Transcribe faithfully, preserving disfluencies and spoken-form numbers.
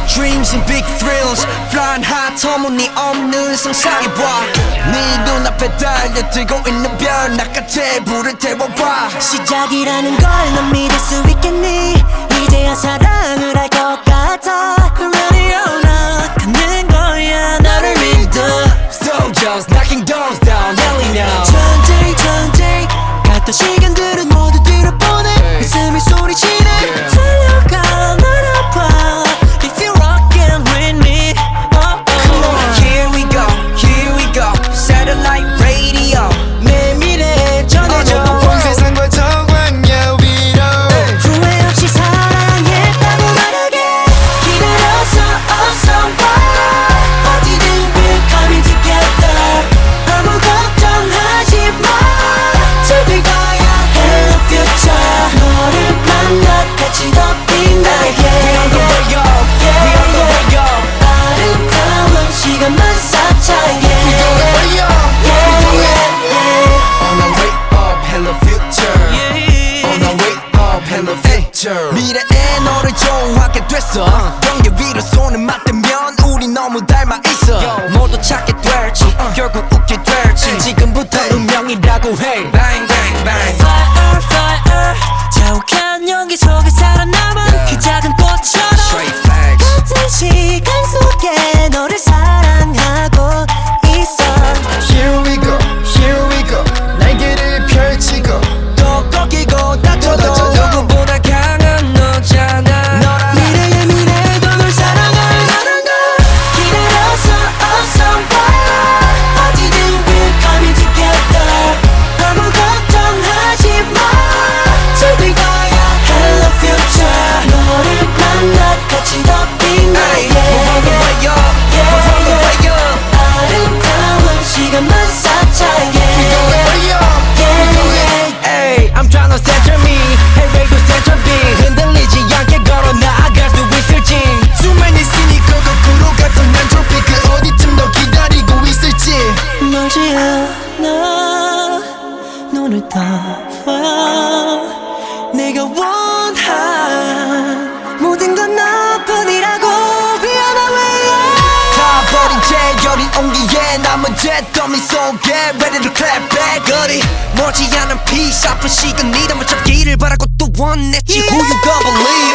dreams and big thrills flying high 터무니없는 상상해봐 네 눈앞에 달려들고 있는 별 나같이 불을 태워봐 시작이라는 걸 넌 믿을 수 있겠니 이제야 사랑을 할 것 같아 Ready or not 가는 거야 너를 믿어 Soldiers knocking doors down yelling out 천천히 천천히 갔던 시간들은 모두 뒤로 보내 가슴이 소리치네 달려가 날아봐 If you're rockin' with me oh, oh. Come on here we go here we go Satellite radio 내 미래 전해줘 온 세상과 정황야 위로 후회 없이 사랑했다고 말하게 기다렸어 어서 와 어디든 we're coming together 아무 걱정하지 마 즐길 거야 Hello future 너를 만나 같이 더 빛나게 We on the way up We on the way up 아름다운 시간만 쌓자 yeah. We go the way up Yeah, yeah, yeah. On our way up hello future On our way up hello future 미래에 너를 좋아하게 됐어 경계 위로 손을 맞대면 우리 너무 닮아 있어 모두 찾게 될지 결국 웃게 될지 지금부터 운명이라고 해 Bang bang bang Fire fire 자욱한 연기 속에 살아남은 그 작은 꽃처럼 Straight facts 같은 시간 속에 너를 사랑하고 있어 Here we go here we go 날개를 펼치고 또 꺾이고 다쳐도 누구보다 강한 너잖아 너라 미래의 미래도 널 사랑하는 걸 기다렸어 어서 와 어디든 we're coming together 아무 걱정하지 마 즐길 거야 Hello future 너를 만나 같이 더 Hey, 빛나게 we're on the way up We're on the way up 아름다운 시간만 쌓자 We go the yeah. way up We do it Hey, I'm tryna center me Hey, radio center B 흔들리지 않게 걸어 나아갈 수 있을지 수많은 있으니까 거꾸로 갔던 난 tropic 그 어디쯤 너 기다리고 있을지 멀지 않아 눈을 떠봐 내가 원한 모든 건 너뿐이라고 Be on my way up 다 버린 채 여린 온기에 남은 잿더미 속에 Ready to clap back 어디 머지 않은 peace 아픈 시간 네 담아 잡기를 바라고 또 원했지 Who you gonna believe